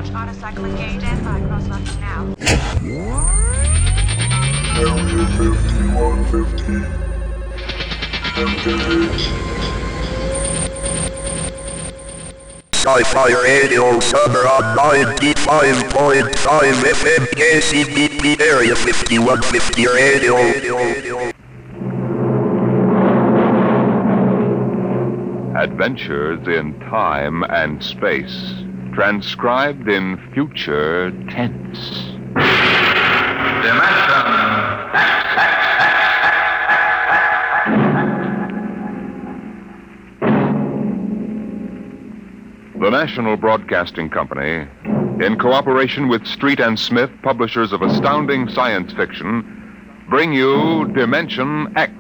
Launch autocycle engage. Stand by. Cross launch now. Area 5150. Engage. Sci-Fi Radio Summer on 95.5 FM KCBP Area 5150 Radio. Adventures in time and space, transcribed in future tense. The National Broadcasting Company, in cooperation with Street and Smith, publishers of astounding science fiction, bring you Dimension X.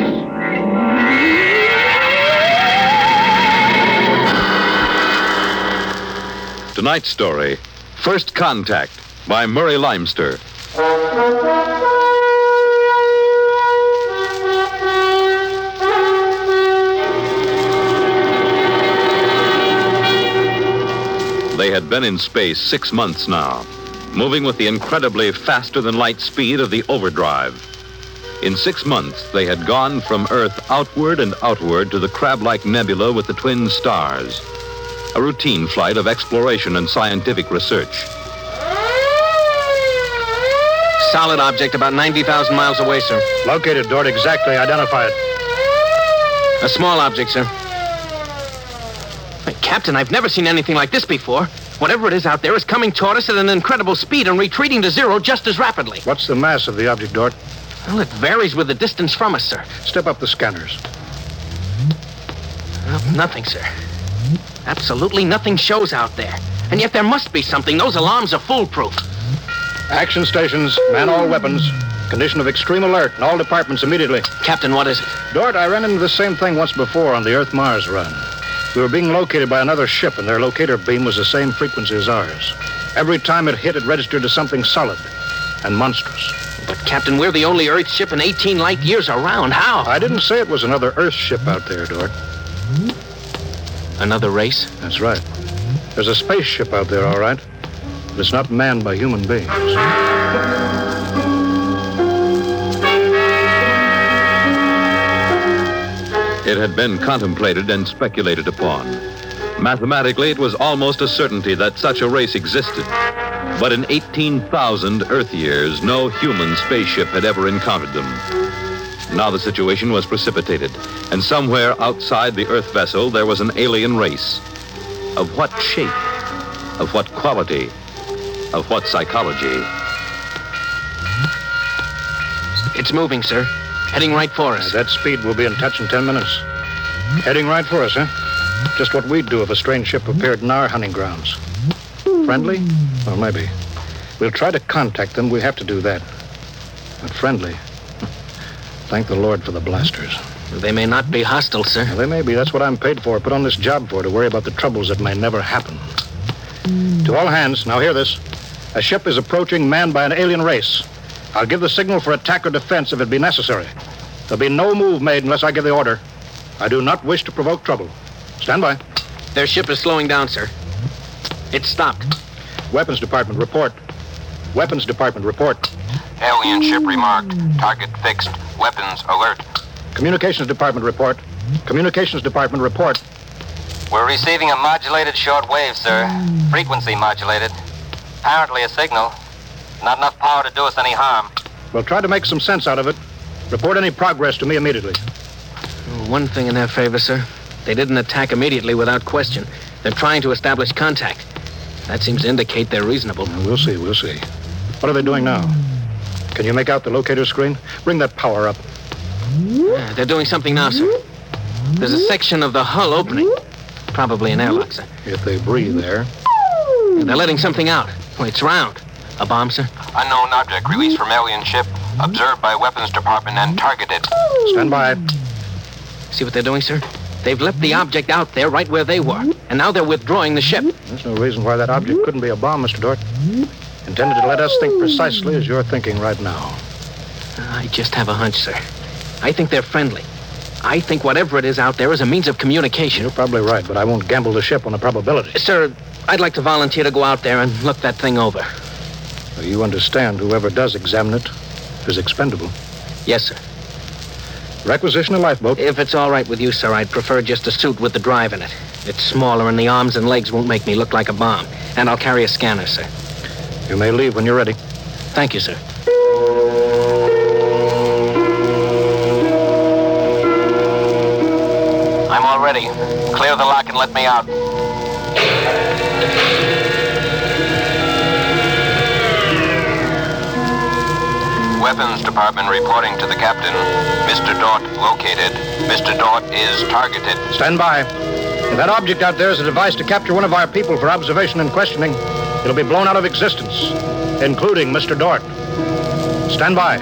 Tonight's story, First Contact, by Murray Leinster. They had been in space 6 months now, moving with the incredibly faster-than-light speed of the overdrive. In 6 months, they had gone from Earth outward and outward to the crab-like nebula with the twin stars. A routine flight of exploration and scientific research. Solid object about 90,000 miles away, sir. Located, Dort. Exactly. Identify it. A small object, sir. Hey, Captain, I've never seen anything like this before. Whatever it is out there is coming toward us at an incredible speed and retreating to zero just as rapidly. What's the mass of the object, Dort? Well, it varies with the distance from us, sir. Step up the scanners. Well, nothing, sir. Absolutely nothing shows out there. And yet there must be something. Those alarms are foolproof. Action stations, man all weapons. Condition of extreme alert in all departments immediately. Captain, what is it? Dort, I ran into the same thing once before on the Earth-Mars run. We were being located by another ship, and their locator beam was the same frequency as ours. Every time it hit, it registered to something solid and monstrous. But, Captain, we're the only Earth ship in 18 light years around. How? I didn't say it was another Earth ship out there, Dort. Another race? That's right. There's a spaceship out there, all right. But it's not manned by human beings. It had been contemplated and speculated upon. Mathematically, it was almost a certainty that such a race existed. But in 18,000 Earth years, no human spaceship had ever encountered them. Now the situation was precipitated, and somewhere outside the Earth vessel, there was an alien race. Of what shape? Of what quality? Of what psychology? It's moving, sir. Heading right for us. At that speed, we'll be in touch in 10 minutes. Heading right for us, huh? Just what we'd do if a strange ship appeared in our hunting grounds. Friendly? Well, maybe. We'll try to contact them. We have to do that. But friendly? Thank the Lord for the blasters. They may not be hostile, sir. Well, they may be. That's what I'm paid for. Put on this job for, to worry about the troubles that may never happen. To all hands, now hear this. A ship is approaching manned by an alien race. I'll give the signal for attack or defense if it be necessary. There'll be no move made unless I give the order. I do not wish to provoke trouble. Stand by. Their ship is slowing down, sir. It's stopped. Weapons Department, report. Weapons Department, report. Alien ship remarked. Target fixed. Weapons alert. Communications Department, report. Communications Department, report. We're receiving a modulated short wave, sir. Frequency modulated. Apparently a signal. Not enough power to do us any harm. We'll try to make some sense out of it. Report any progress to me immediately. One thing in their favor, sir. They didn't attack immediately without question. They're trying to establish contact. That seems to indicate they're reasonable. We'll see. What are they doing now? Can you make out the locator screen? Bring that power up. Yeah, they're doing something now, sir. There's a section of the hull opening. Probably an airlock, sir. If they breathe there. They're letting something out. Oh, it's round. A bomb, sir? Unknown object released from alien ship. Observed by Weapons Department and targeted. Stand by. See what they're doing, sir? They've left the object out there right where they were. And now they're withdrawing the ship. There's no reason why that object couldn't be a bomb, Mr. Dort. Intended to let us think precisely as you're thinking right now. I just have a hunch, sir. I think they're friendly. I think whatever it is out there is a means of communication. You're probably right, but I won't gamble the ship on a probability. Sir, I'd like to volunteer to go out there and look that thing over. Well, you understand whoever does examine it is expendable. Yes, sir. Requisition a lifeboat. If it's all right with you, sir, I'd prefer just a suit with the drive in it. It's smaller and the arms and legs won't make me look like a bomb. And I'll carry a scanner, sir. You may leave when you're ready. Thank you, sir. I'm all ready. Clear the lock and let me out. Weapons Department reporting to the captain. Mr. Dort located. Mr. Dort is targeted. Stand by. If that object out there is a device to capture one of our people for observation and questioning, it'll be blown out of existence, including Mr. Dort. Stand by.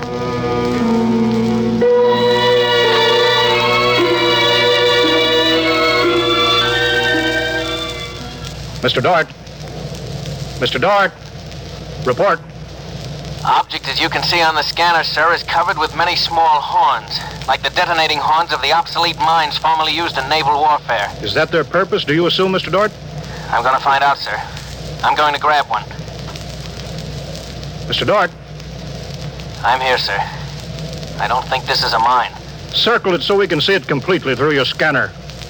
Mr. Dort. Mr. Dort. Report. Object, as you can see on the scanner, sir, is covered with many small horns, like the detonating horns of the obsolete mines formerly used in naval warfare. Is that their purpose, do you assume, Mr. Dort? I'm going to find out, sir. I'm going to grab one. Mr. Dort. I'm here, sir. I don't think this is a mine. Circle it so we can see it completely through your scanner.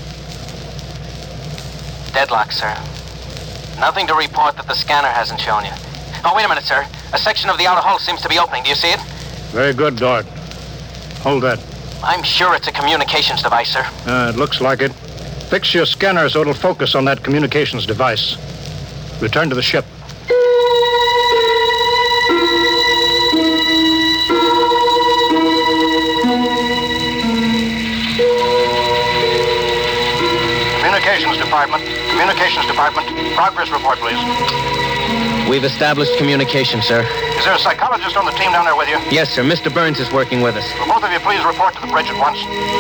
Deadlock, sir. Nothing to report that the scanner hasn't shown you. Oh, wait a minute, sir. A section of the outer hull seems to be opening. Do you see it? Very good, Dort. Hold that. I'm sure it's a communications device, sir. It looks like it. Fix your scanner so it'll focus on that communications device. Return to the ship. Communications Department. Communications Department. Progress report, please. We've established communication, sir. Is there a psychologist on the team down there with you? Yes, sir. Mr. Burns is working with us. Will both of you please report to the bridge at once?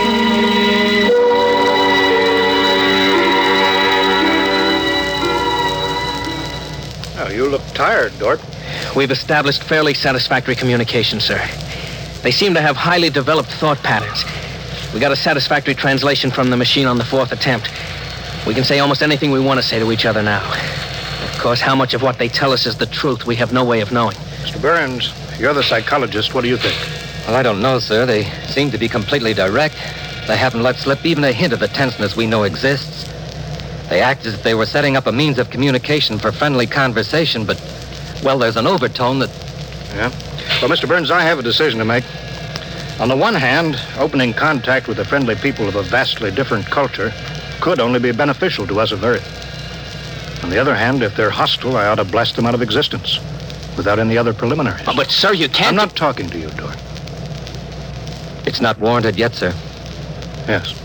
Oh, you look tired, Dort. We've established fairly satisfactory communication, sir. They seem to have highly developed thought patterns. We got a satisfactory translation from the machine on the fourth attempt. We can say almost anything we want to say to each other now. Of course, how much of what they tell us is the truth, we have no way of knowing. Mr. Burns, you're the psychologist. What do you think? Well, I don't know, sir. They seem to be completely direct. They haven't let slip even a hint of the tenseness we know exists. They act as if they were setting up a means of communication for friendly conversation, but, well, there's an overtone that... Yeah? Well, Mr. Burns, I have a decision to make. On the one hand, opening contact with the friendly people of a vastly different culture could only be beneficial to us of Earth. On the other hand, if they're hostile, I ought to blast them out of existence without any other preliminaries. Oh, but, sir, you can't... I'm not talking to you, Dort. It's not warranted yet, sir. Yes.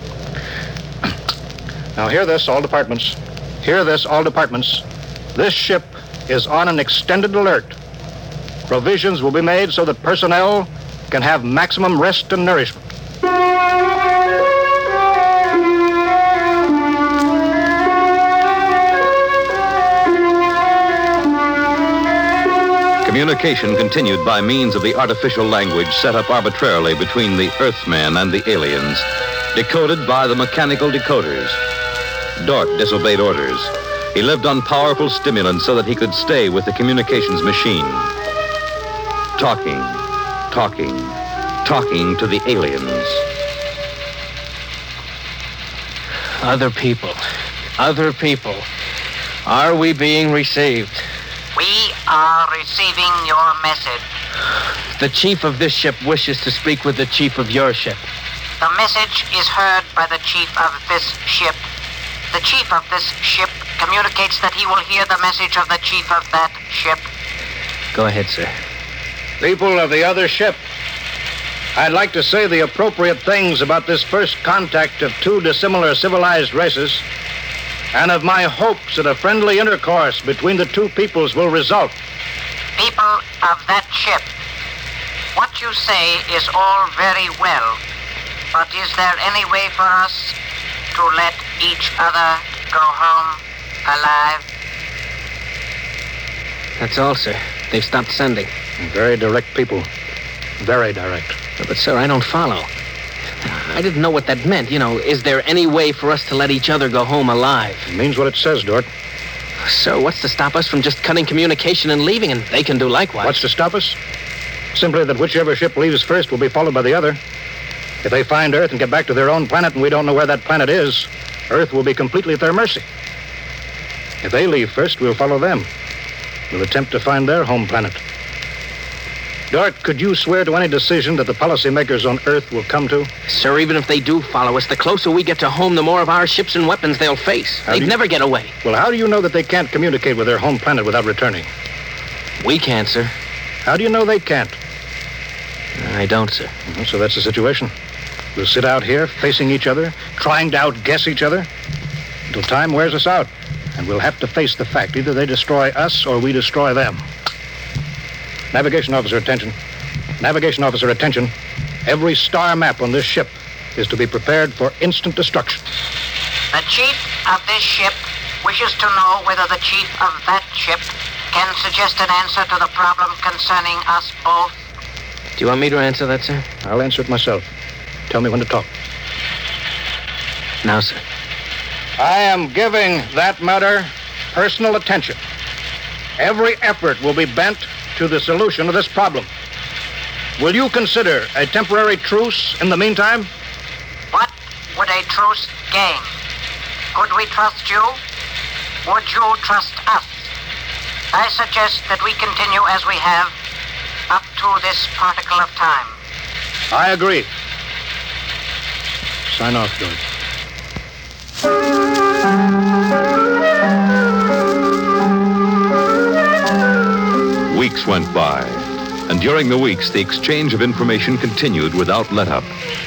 Now, hear this, all departments. Hear this, all departments. This ship is on an extended alert. Provisions will be made so that personnel can have maximum rest and nourishment. Communication continued by means of the artificial language set up arbitrarily between the Earthmen and the aliens, decoded by the mechanical decoders. Dort disobeyed orders. He lived on powerful stimulants so that he could stay with the communications machine. Talking to the aliens. Other people. Are we being received? We are receiving your message. The chief of this ship wishes to speak with the chief of your ship. The message is heard by the chief of this ship. The chief of this ship communicates that he will hear the message of the chief of that ship. Go ahead, sir. People of the other ship, I'd like to say the appropriate things about this first contact of two dissimilar civilized races, and of my hopes that a friendly intercourse between the two peoples will result. People of that ship, what you say is all very well, but is there any way for us to let each other go home alive? That's all, sir. They've stopped sending. Very direct people. Very direct. But, sir, I don't follow. I didn't know what that meant. You know, is there any way for us to let each other go home alive? It means what it says, Dort. Sir, what's to stop us from just cutting communication and leaving, and they can do likewise? What's to stop us? Simply that whichever ship leaves first will be followed by the other. If they find Earth and get back to their own planet and we don't know where that planet is, Earth will be completely at their mercy. If they leave first, we'll follow them. We'll attempt to find their home planet. Dort, could you swear to any decision that the policymakers on Earth will come to? Sir, even if they do follow us, the closer we get to home, the more of our ships and weapons they'll face. They'd never get away. Well, how do you know that they can't communicate with their home planet without returning? We can't, sir. How do you know they can't? I don't, sir. So that's the situation. We'll sit out here, facing each other, trying to outguess each other, until time wears us out. And we'll have to face the fact. Either they destroy us or we destroy them. Navigation officer, attention. Navigation officer, attention. Every star map on this ship is to be prepared for instant destruction. The chief of this ship wishes to know whether the chief of that ship can suggest an answer to the problem concerning us both. Do you want me to answer that, sir? I'll answer it myself. Tell me when to talk. Now, sir. I am giving that matter personal attention. Every effort will be bent to the solution of this problem. Will you consider a temporary truce in the meantime? What would a truce gain? Could we trust you? Would you trust us? I suggest that we continue as we have up to this particle of time. I agree. Sign off, George. Weeks went by, and during the weeks, the exchange of information continued without let-up.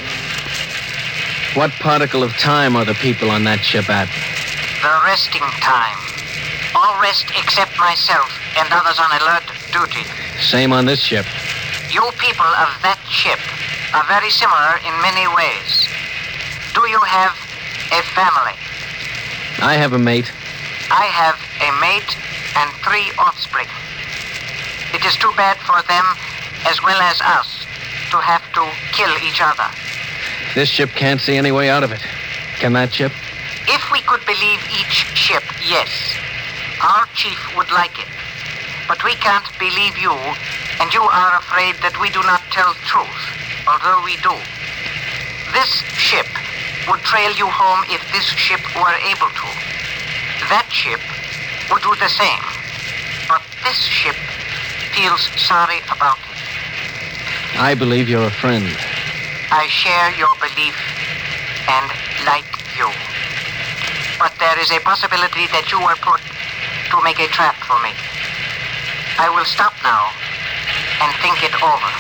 What particle of time are the people on that ship at? The resting time. All rest except myself and others on alert duty. Same on this ship. You people of that ship are very similar in many ways. Do you have a family? I have a mate. I have a mate and 3 offspring. It is too bad for them, as well as us, to have to kill each other. This ship can't see any way out of it. Can that ship? If we could believe each ship, yes. Our chief would like it. But we can't believe you, and you are afraid that we do not tell truth, although we do. This ship would trail you home if this ship were able to. That ship would do the same. But this ship feels sorry about it. I believe you're a friend. I share your belief and like you. But there is a possibility that you were put to make a trap for me. I will stop now and think it over.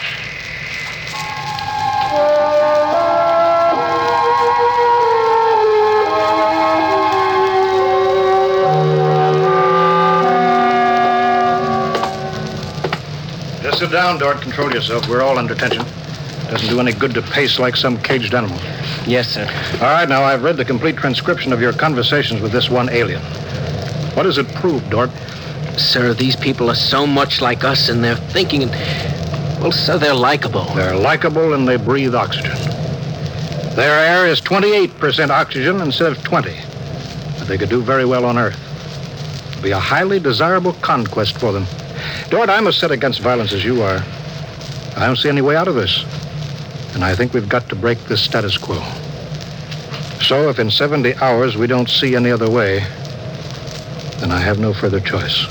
Just sit down, Dort. Control yourself. We're all under tension. Doesn't do any good to pace like some caged animal. Yes, sir. All right, now I've read the complete transcription of your conversations with this one alien. What does it prove, Dort? Sir, these people are so much like us in their thinking. Well, sir, they're likable. They're likable and they breathe oxygen. Their air is 28% oxygen instead of 20. But they could do very well on Earth. It'd be a highly desirable conquest for them. Dort, I'm as set against violence as you are. I don't see any way out of this. And I think we've got to break this status quo. So if in 70 hours we don't see any other way, then I have no further choice.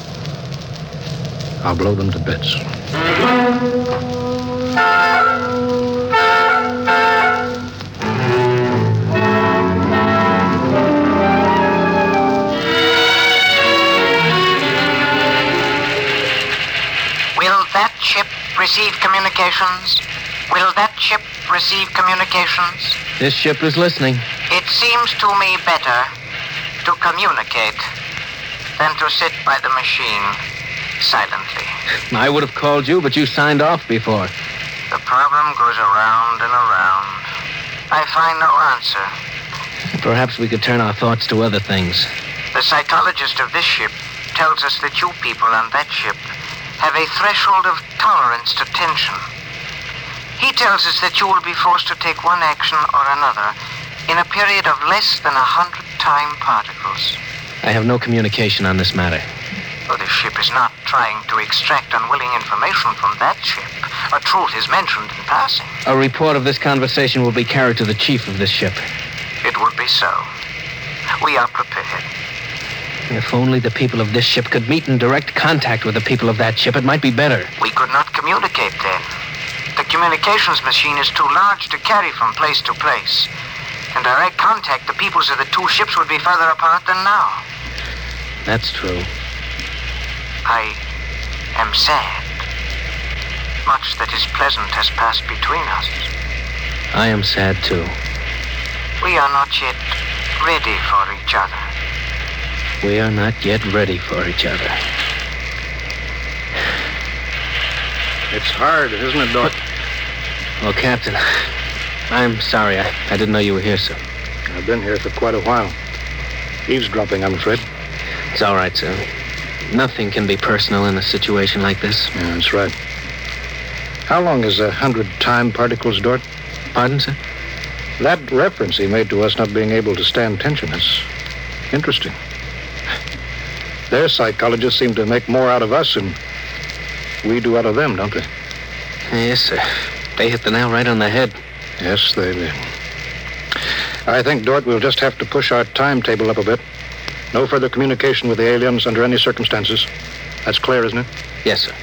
I'll blow them to bits. Will that ship receive communications? Will that ship receive communications? This ship is listening. It seems to me better to communicate than to sit by the machine silently. I would have called you, but you signed off before. The problem goes around and around. I find no answer. Perhaps we could turn our thoughts to other things. The psychologist of this ship tells us that you people on that ship have a threshold of tolerance to tension. He tells us that you will be forced to take one action or another in a period of less than 100 time particles. I have no communication on this matter. Well, the ship is not trying to extract unwilling information from that ship. A truth is mentioned in passing. A report of this conversation will be carried to the chief of this ship. It would be so. We are prepared. If only the people of this ship could meet in direct contact with the people of that ship, it might be better. We could not communicate then. The communications machine is too large to carry from place to place. In direct contact, the peoples of the two ships would be further apart than now. That's true. I am sad. Much that is pleasant has passed between us. I am sad, too. We are not yet ready for each other. We are not yet ready for each other. It's hard, isn't it, Doc? Well, Captain, I'm sorry. I didn't know you were here, sir. I've been here for quite a while. Eavesdropping, I'm afraid. It's all right, sir. Nothing can be personal in a situation like this. Yeah, that's right. How long is 100 time particles, Dort? Pardon, sir? That reference he made to us not being able to stand tension is interesting. Their psychologists seem to make more out of us than we do out of them, don't they? Yes, sir. They hit the nail right on the head. Yes, they did. I think, Dort, we'll just have to push our timetable up a bit. No further communication with the aliens under any circumstances. That's clear, isn't it? Yes, sir.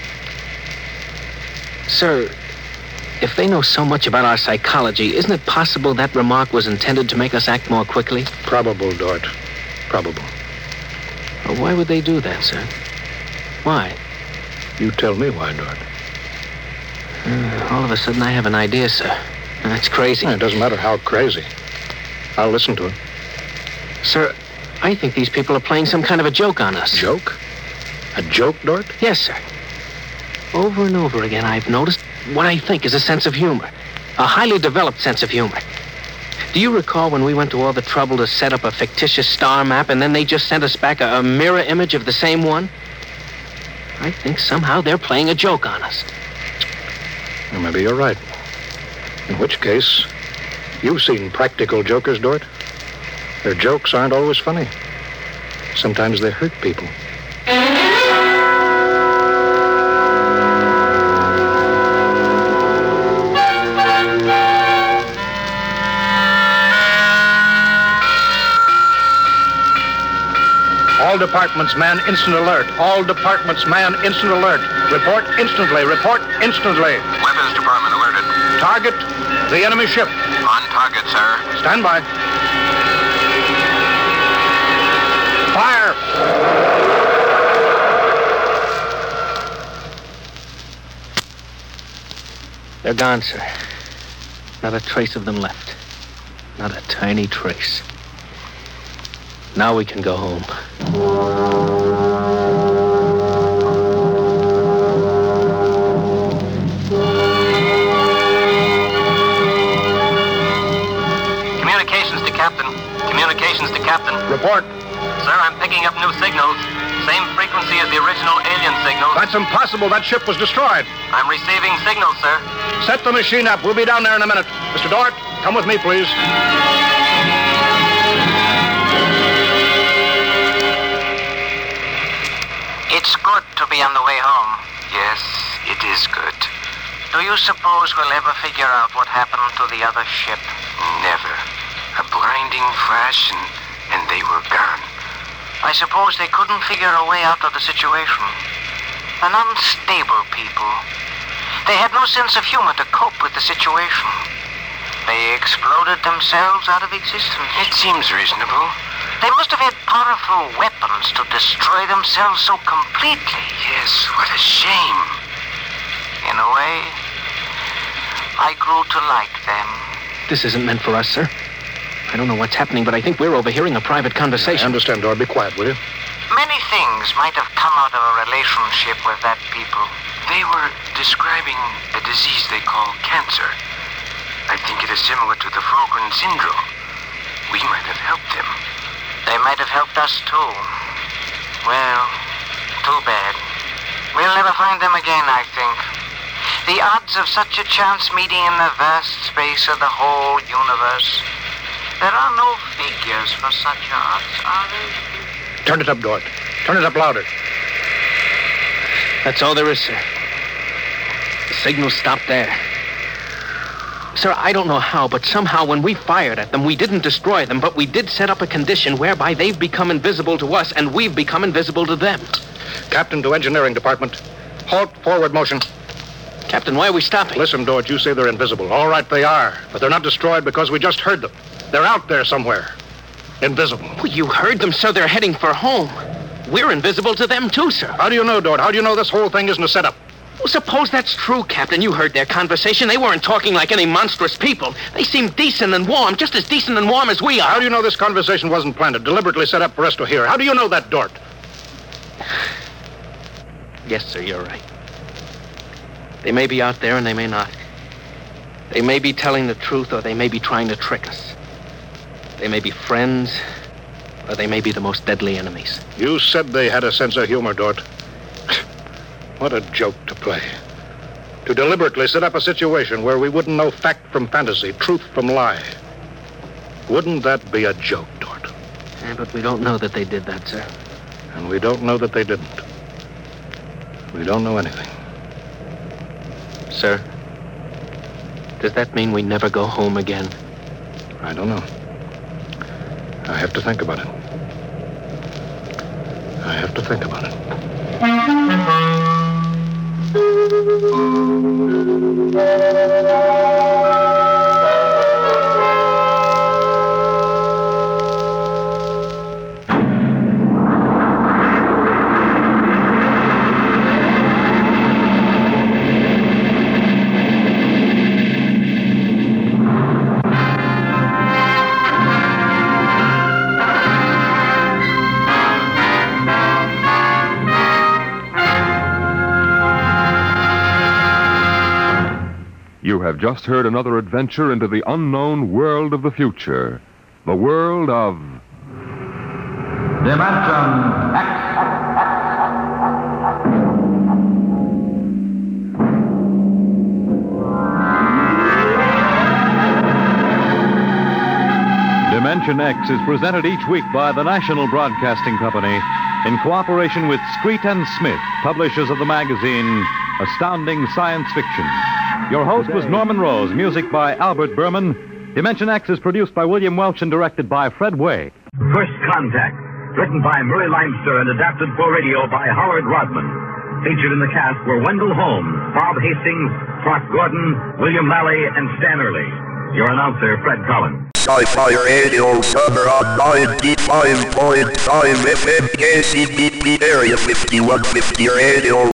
Sir, if they know so much about our psychology, isn't it possible that remark was intended to make us act more quickly? Probable, Dort. Probable. Well, why would they do that, sir? Why? You tell me why, Dort. All of a sudden, I have an idea, sir. That's crazy. It doesn't matter how crazy. I'll listen to it. Sir, I think these people are playing some kind of a joke on us. Joke? A joke, Dort? Yes, sir. Over and over again, I've noticed what I think is a sense of humor. A highly developed sense of humor. Do you recall when we went to all the trouble to set up a fictitious star map and then they just sent us back a mirror image of the same one? I think somehow they're playing a joke on us. Well, maybe you're right. In which case, you've seen practical jokers, Dort. Their jokes aren't always funny. Sometimes they hurt people. All departments, man, instant alert. All departments, man, instant alert. Report instantly. Report instantly. Weapons Department alerted. Target, the enemy ship. On target, sir. Stand by. Fire! They're gone, sir. Not a trace of them left. Not a tiny trace. Now we can go home. Communications to Captain. Communications to Captain. Report. Sir, I'm picking up new signals. Same frequency as the original alien signals. That's impossible. That ship was destroyed. I'm receiving signals, sir. Set the machine up. We'll be down there in a minute. Mr. Dort, come with me, please. It's good to be on the way home. Yes, it is good. Do you suppose we'll ever figure out what happened to the other ship? Never. A blinding flash and they were gone. I suppose they couldn't figure a way out of the situation. An unstable people. They had no sense of humor to cope with the situation. They exploded themselves out of existence. It seems reasonable. They must have had powerful weapons to destroy themselves so completely. Yes, what a shame. In a way, I grew to like them. This isn't meant for us, sir. I don't know what's happening, but I think we're overhearing a private conversation. I understand, Dort. Be quiet, will you? Many things might have come out of a relationship with that people. They were describing a disease they call cancer. I think it is similar to the Fulgren syndrome. We might have helped them. They might have helped us, too. Well, too bad. We'll never find them again, I think. The odds of such a chance meeting in the vast space of the whole universe. There are no figures for such odds, are there? Turn it up, Dort. Turn it up louder. That's all there is, sir. The signal stopped there. Sir, I don't know how, but somehow when we fired at them, we didn't destroy them, but we did set up a condition whereby they've become invisible to us and we've become invisible to them. Captain to engineering department. Halt, forward motion. Captain, why are we stopping? Listen, Dort, you say they're invisible. All right, they are. But they're not destroyed because we just heard them. They're out there somewhere. Invisible. Well, you heard them, sir. They're heading for home. We're invisible to them, too, sir. How do you know, Dort? How do you know this whole thing isn't a setup? Well, suppose that's true, Captain. You heard their conversation. They weren't talking like any monstrous people. They seemed decent and warm, just as decent and warm as we are. How do you know this conversation wasn't planned, deliberately set up for us to hear? How do you know that, Dort? Yes, sir, you're right. They may be out there and they may not. They may be telling the truth or they may be trying to trick us. They may be friends or they may be the most deadly enemies. You said they had a sense of humor, Dort. What a joke to play. To deliberately set up a situation where we wouldn't know fact from fantasy, truth from lie. Wouldn't that be a joke, Dort? Yeah, but we don't know that they did that, sir. And we don't know that they didn't. We don't know anything. Sir, does that mean we never go home again? I don't know. I have to think about it. I have to think about it. You have just heard another adventure into the unknown world of the future. The world of... Dimension X. Dimension X is presented each week by the National Broadcasting Company in cooperation with Street and Smith, publishers of the magazine Astounding Science Fiction. Your host was Norman Rose, music by Albert Berman. Dimension X is produced by William Welch and directed by Fred Way. First Contact, written by Murray Leinster and adapted for radio by Howard Rodman. Featured in the cast were Wendell Holmes, Bob Hastings, Clark Gordon, William Lally, and Stan Early. Your announcer, Fred Collins. Sci-Fi Radio Summer on 95.5 FM KCBP Area 5150 Radio.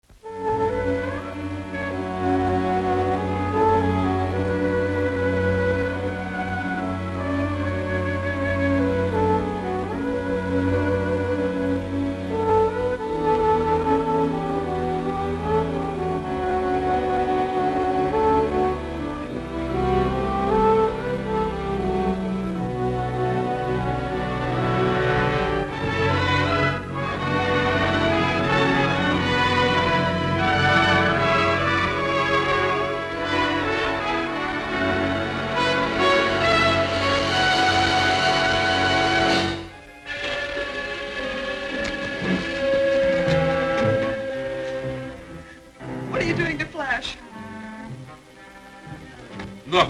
What are you doing to Flash? Look.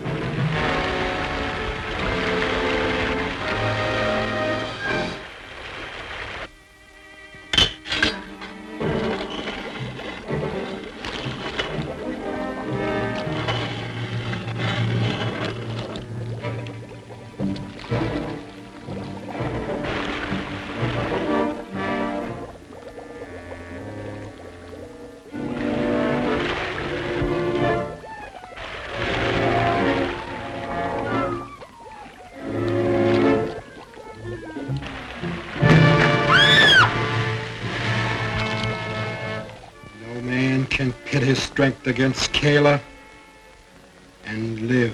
Can pit his strength against Kayla and live.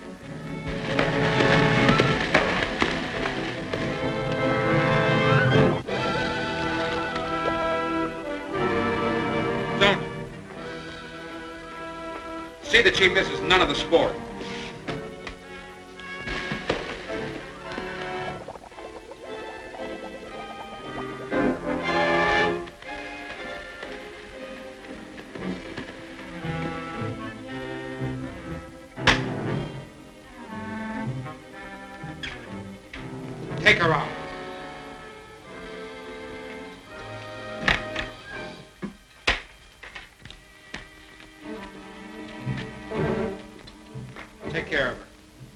Don't. See that she misses none of the sport. Take her out. Take care of her.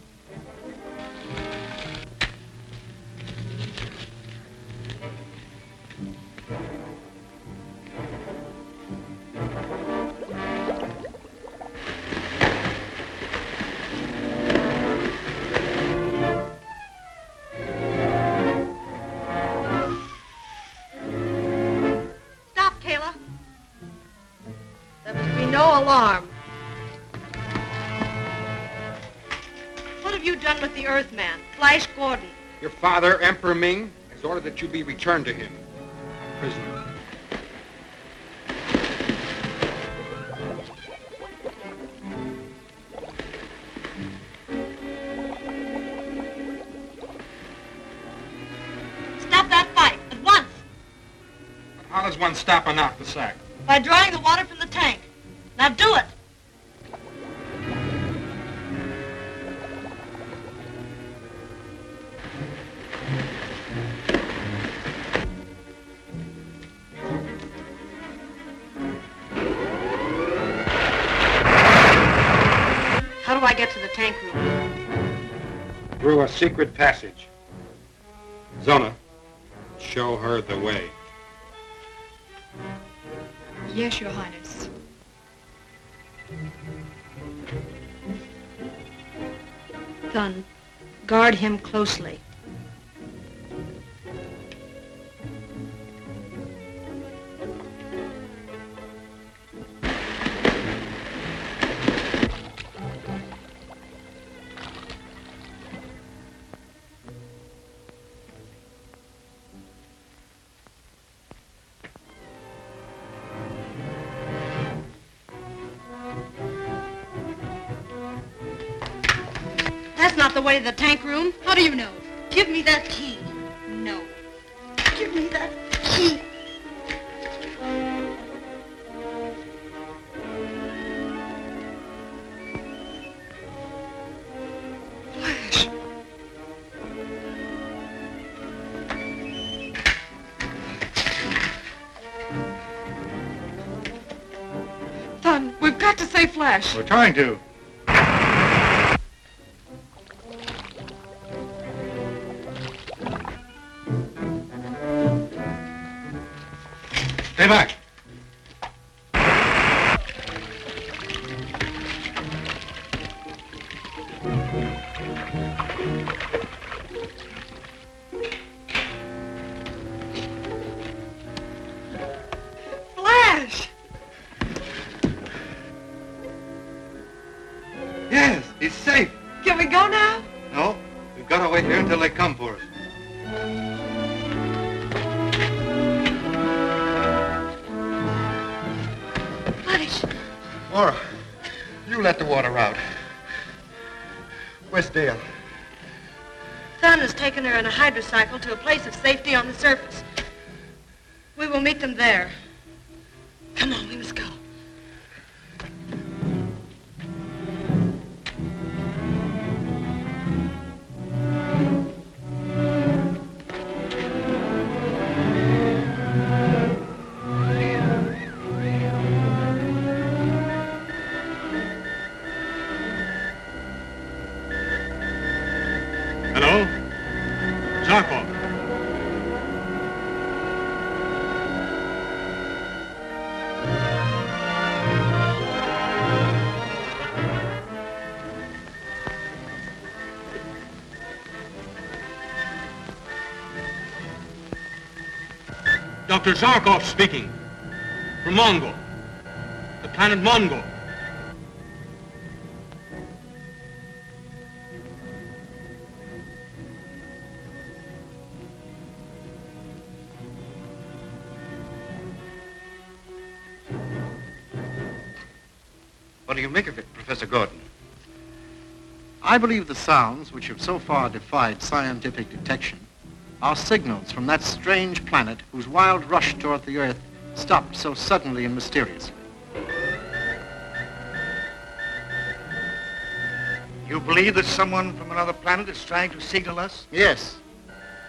Stop, Kayla. There must be no alarm. What have you done with the Earthman, Flash Gordon? Your father, Emperor Ming, has ordered that you be returned to him. Prisoner. Stop that fight, at once, How does one stop a knapsack? by drawing the water from the tank. Now do it. How do I get to the tank room? Through a secret passage. Zona, show her the way. Yes, Your Highness. Thun, guard him closely. That's not the way to the tank room. How do you know? Give me that key. No. Give me that key. Flash. Thun, we've got to save Flash. We're trying to. Stay back. Flash! Yes, he's safe. Can we go now? No, we've got to wait here until they come for us. Flash! Laura, you let the water out. Where's Dale? Thun has taken her in a hydrocycle to a place of safety on the surface. We will meet them there. Come on, we must go. Hello? Zarkov. Dr. Zarkov speaking. From Mongol. The planet Mongol. What do you make of it, Professor Gordon? I believe the sounds, which have so far defied scientific detection, are signals from that strange planet whose wild rush toward the Earth stopped so suddenly and mysteriously. You believe that someone from another planet is trying to signal us? Yes.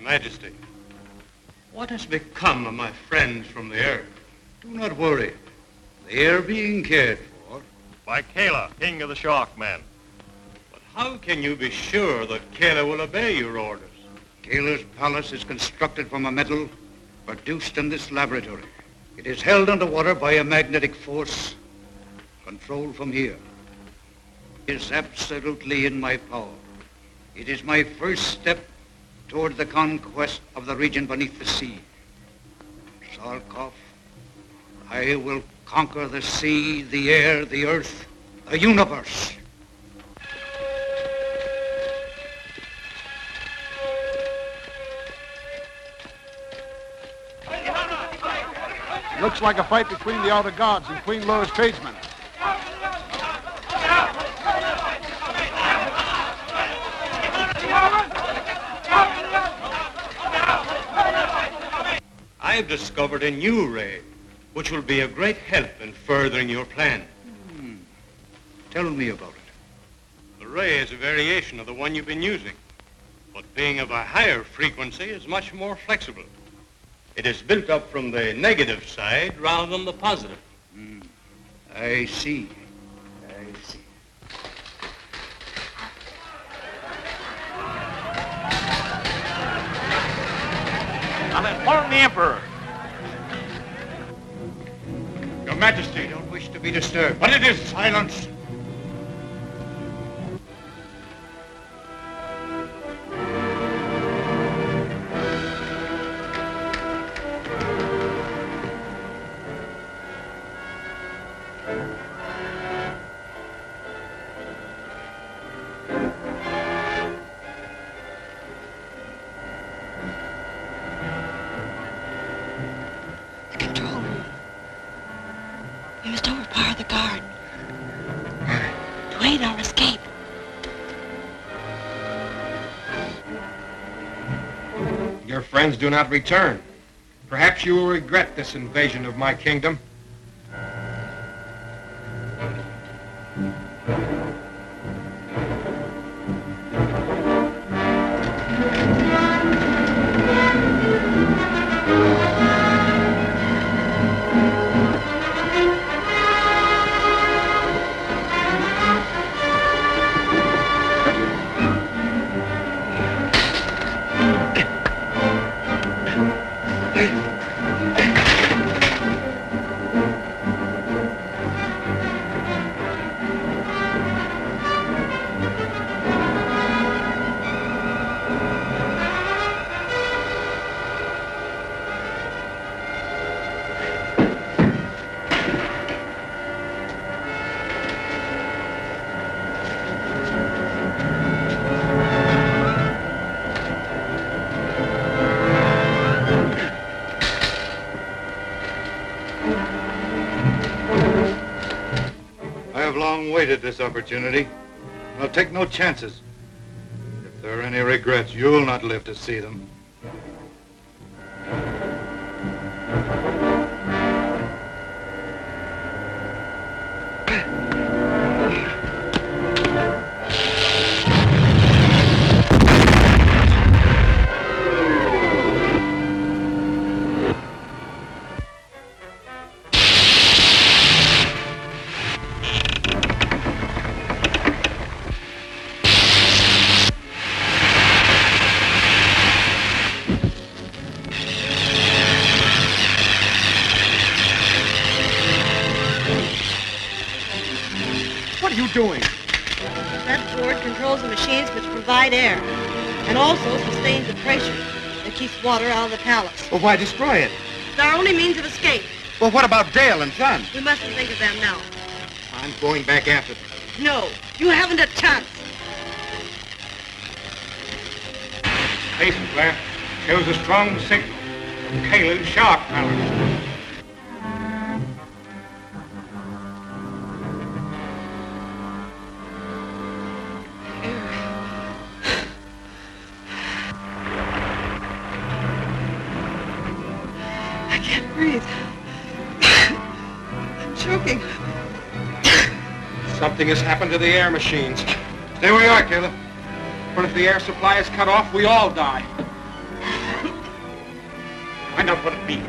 Majesty, what has become of my friends from the Earth? Do not worry. They are being cared for. By Kayla, king of the Sharkmen. But how can you be sure that Kayla will obey your orders? Kayla's palace is constructed from a metal produced in this laboratory. It is held underwater by a magnetic force controlled from here. It is absolutely in my power. It is my first step toward the conquest of the region beneath the sea. Zarkov, I will conquer the sea, the air, the earth, the universe. Looks like a fight between the outer gods and Queen Laura's tradesmen. I have discovered a new ray, which will be a great help in furthering your plan. Tell me about it. The ray is a variation of the one you've been using, but being of a higher frequency is much more flexible. It is built up from the negative side rather than the positive. I see. I'll inform the Emperor. Your Majesty. I don't wish to be disturbed. But it is silence. We must overpower the guard to aid our escape. Your friends do not return. Perhaps you will regret this invasion of my kingdom. Waited this opportunity. I'll take no chances. If there are any regrets, you'll not live to see them. Doing? That board controls the machines which provide air and also sustains the pressure that keeps water out of the palace. Well, why destroy it? It's our only means of escape. Well, what about Dale and Son? We mustn't think of them now. I'm going back after them. No, you haven't a chance. Hasten, Claire. Shows a strong signal from Kayla's shark palace. Something has happened to the air machines. There we are, Kayla. But if the air supply is cut off, we all die. Find out what it means.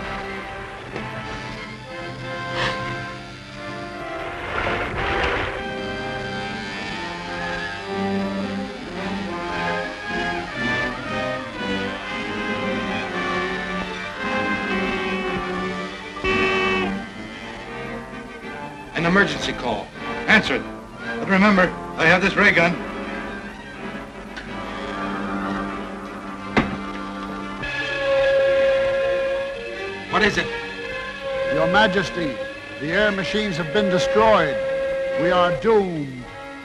An emergency call. Answer it. But remember, I have this ray gun. What is it? Your Majesty, the air machines have been destroyed. We are doomed.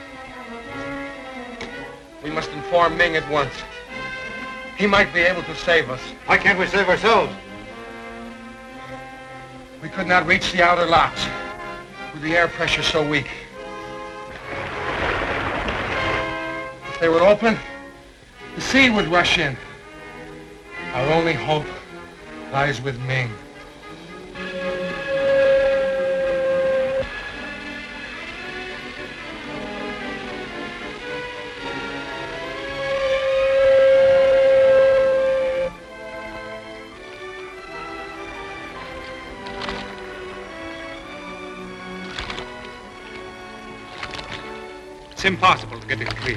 We must inform Ming at once. He might be able to save us. Why can't we save ourselves? We could not reach the outer locks with the air pressure so weak. If they were open, the sea would rush in. Our only hope lies with Ming. It's impossible to get it clear.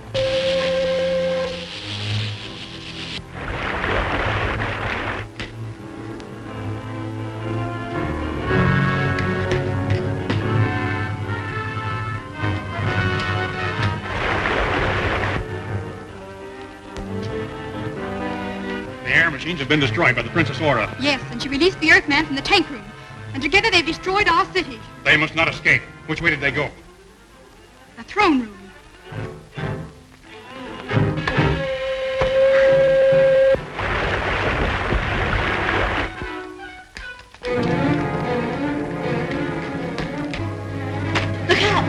The air machines have been destroyed by the Princess Aura. Yes, and she released the Earthman from the tank room. And together they've destroyed our city. They must not escape. Which way did they go? The throne room. Look out!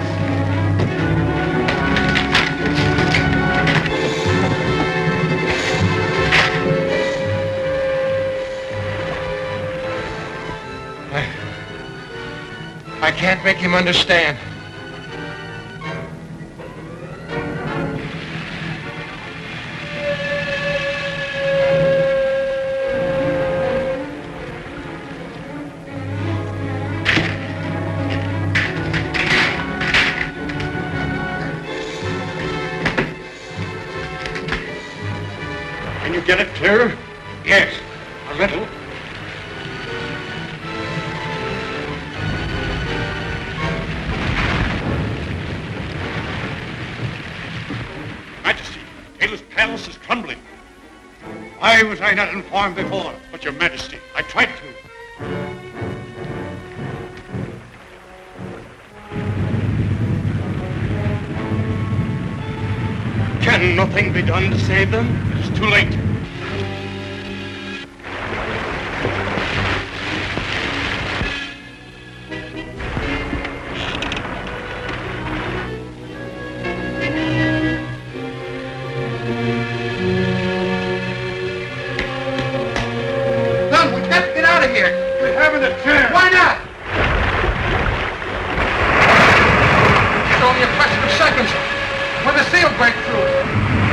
I can't make him understand. Can you get it clear? Yes, a little. Majesty, Kayla's palace is crumbling. Why was I not informed before? But Your Majesty, I tried to. Can nothing be done to save them? It is too late. None, we've got to get out of here. We haven't a chance. Why not? It's only a question of seconds. When the sea will break through.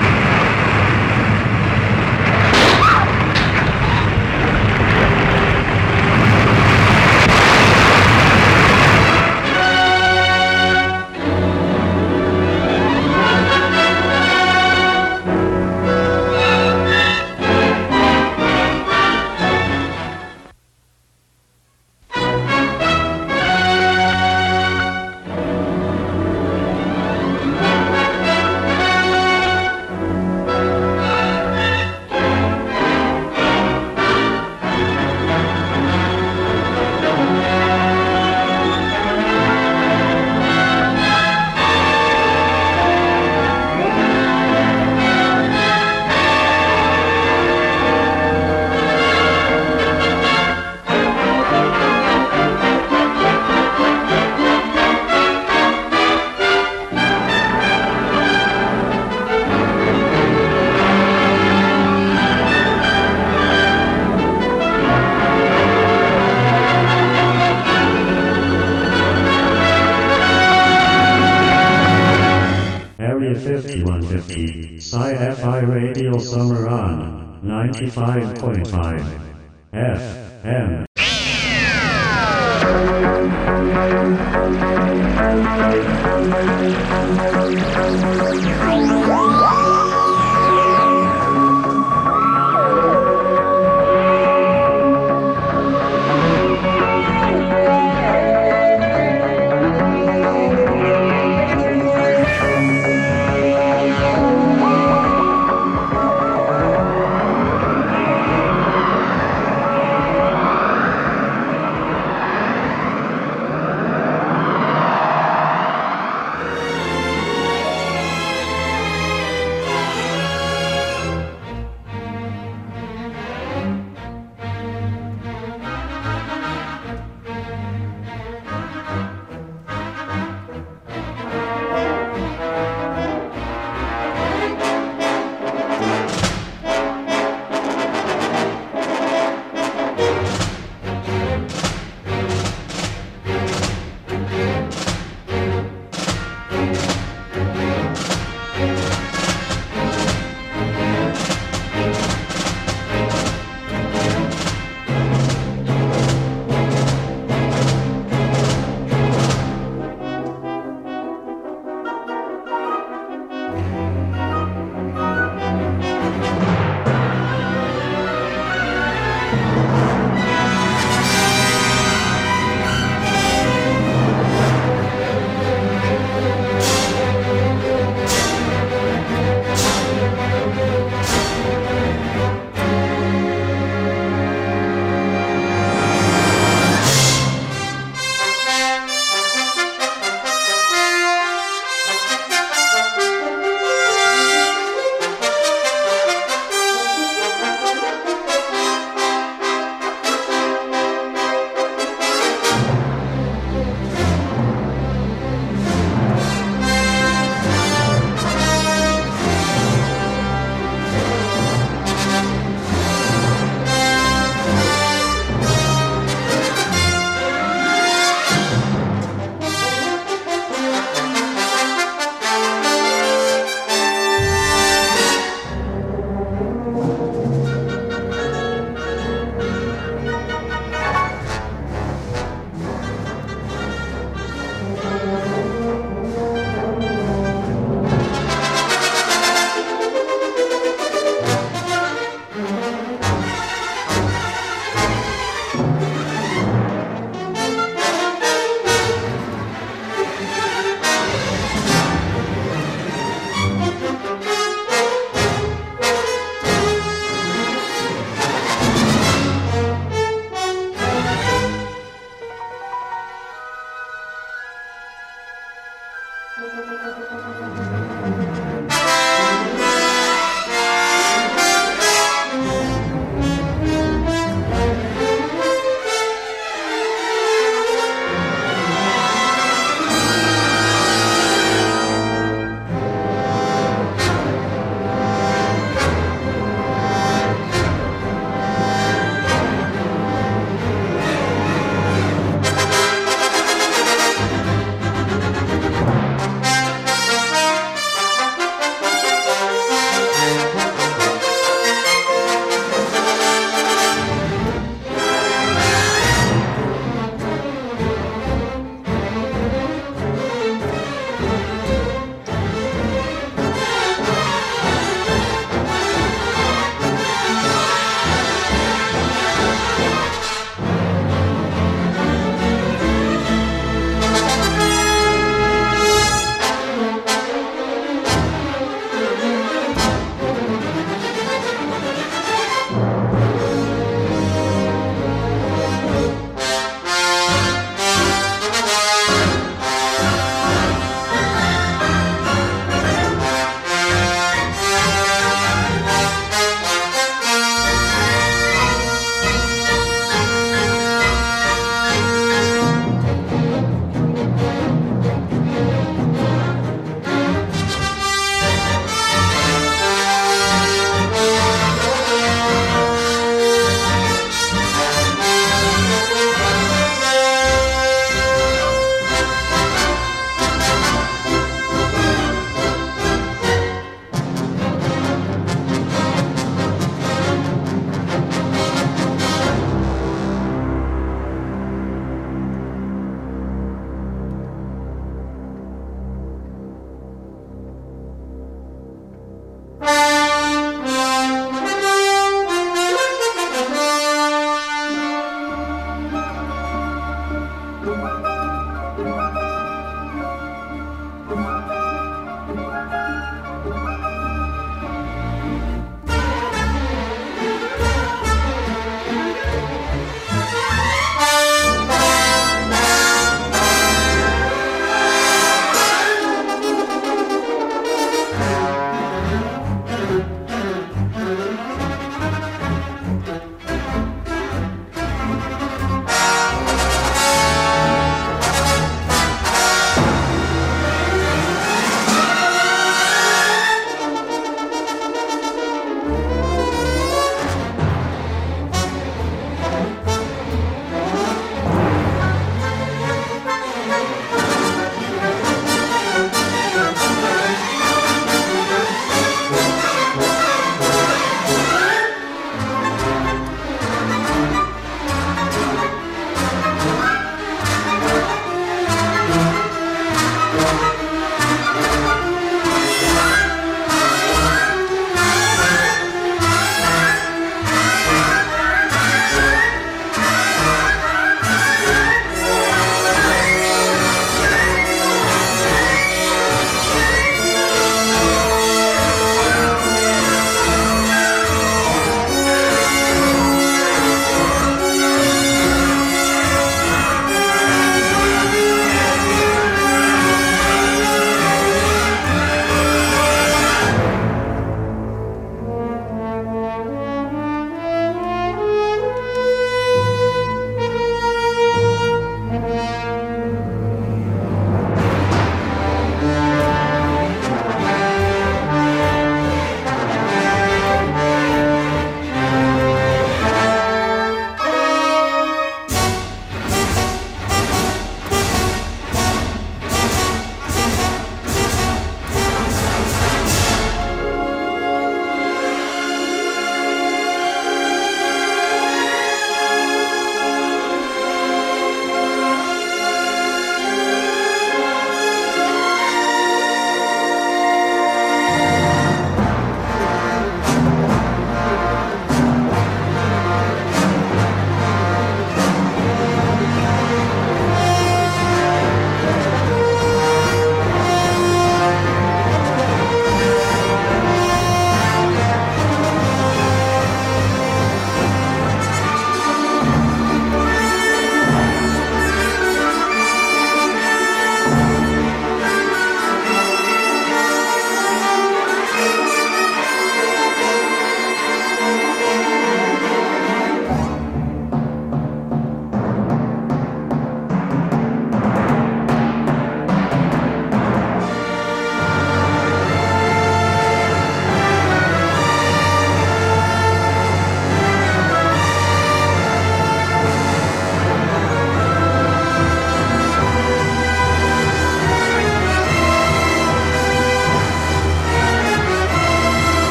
Area 5150, Sci-Fi Radio Summer on 95.5. FM.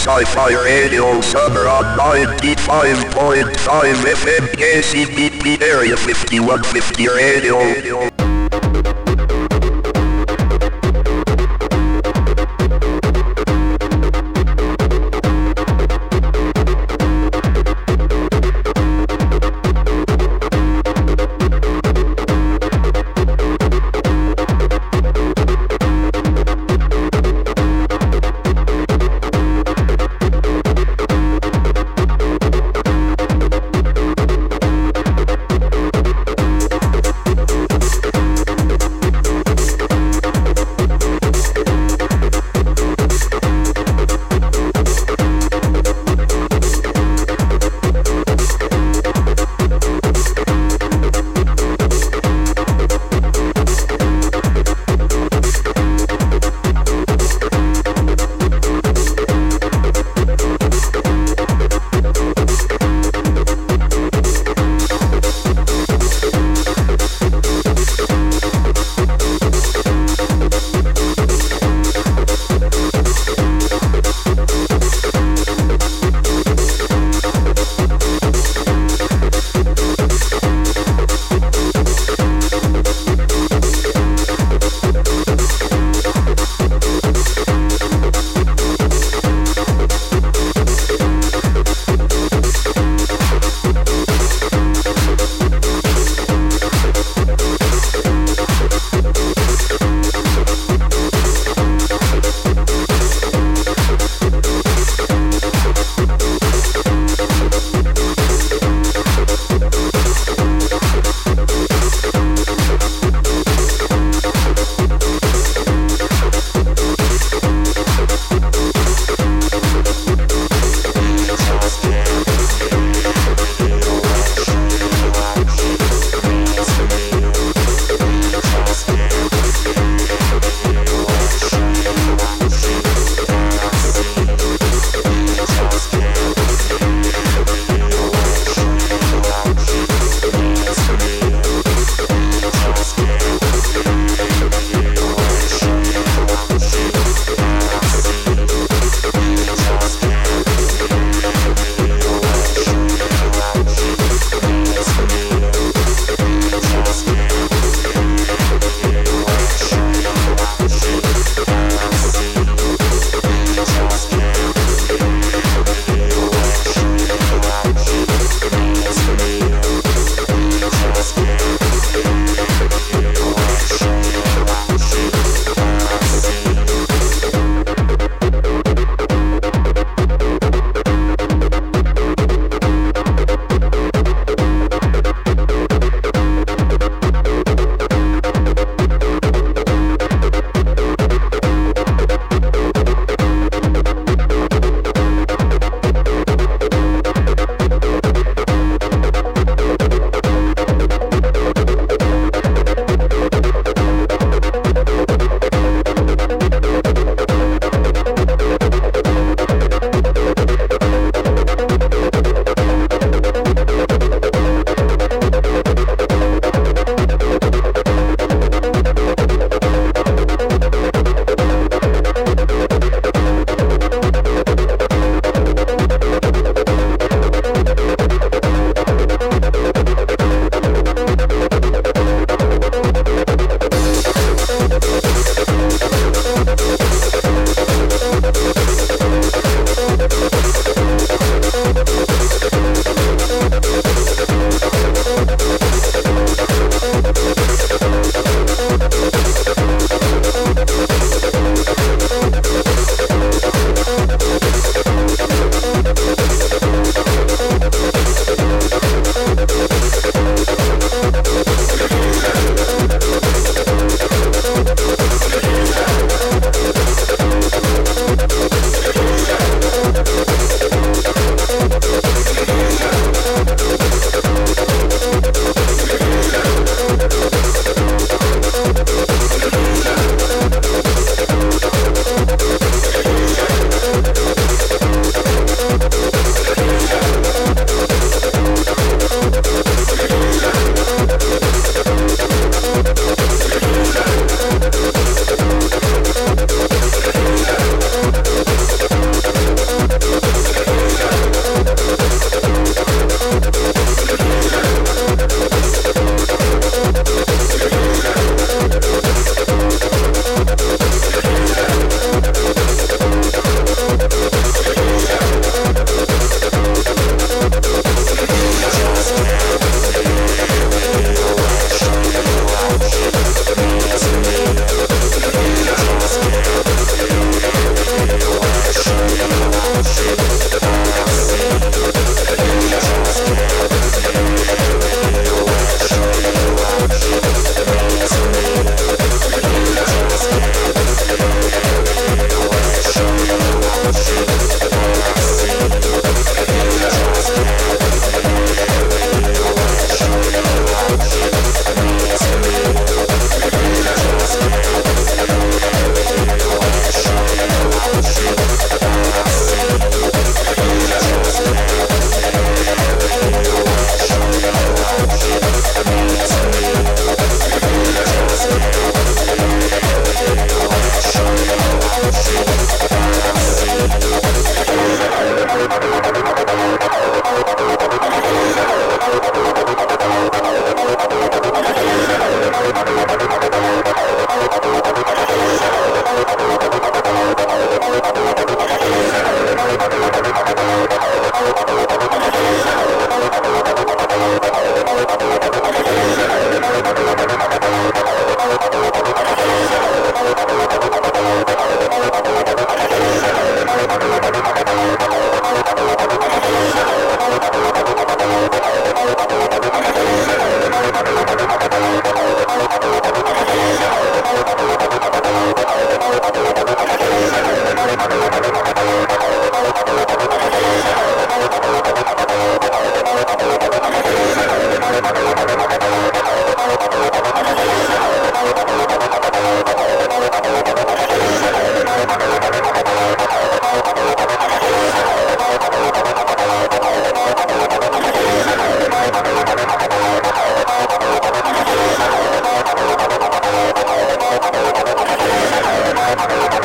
Sci-Fi Radio Summer on 95.5 FM KCBP Area 5150 Radio.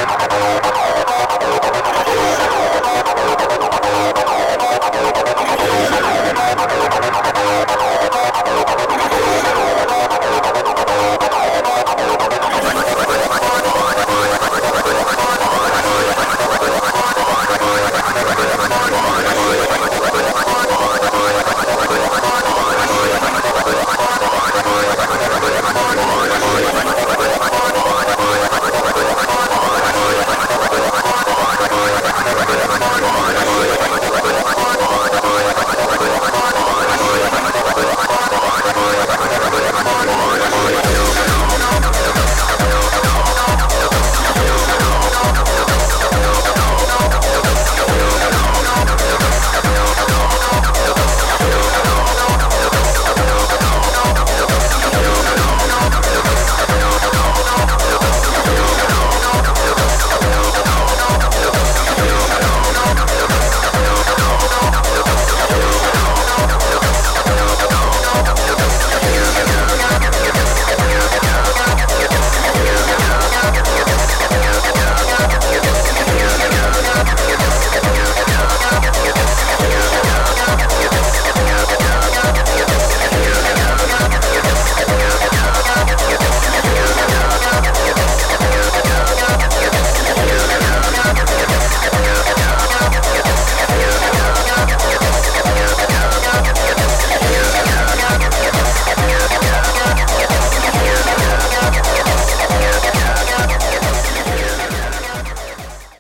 Area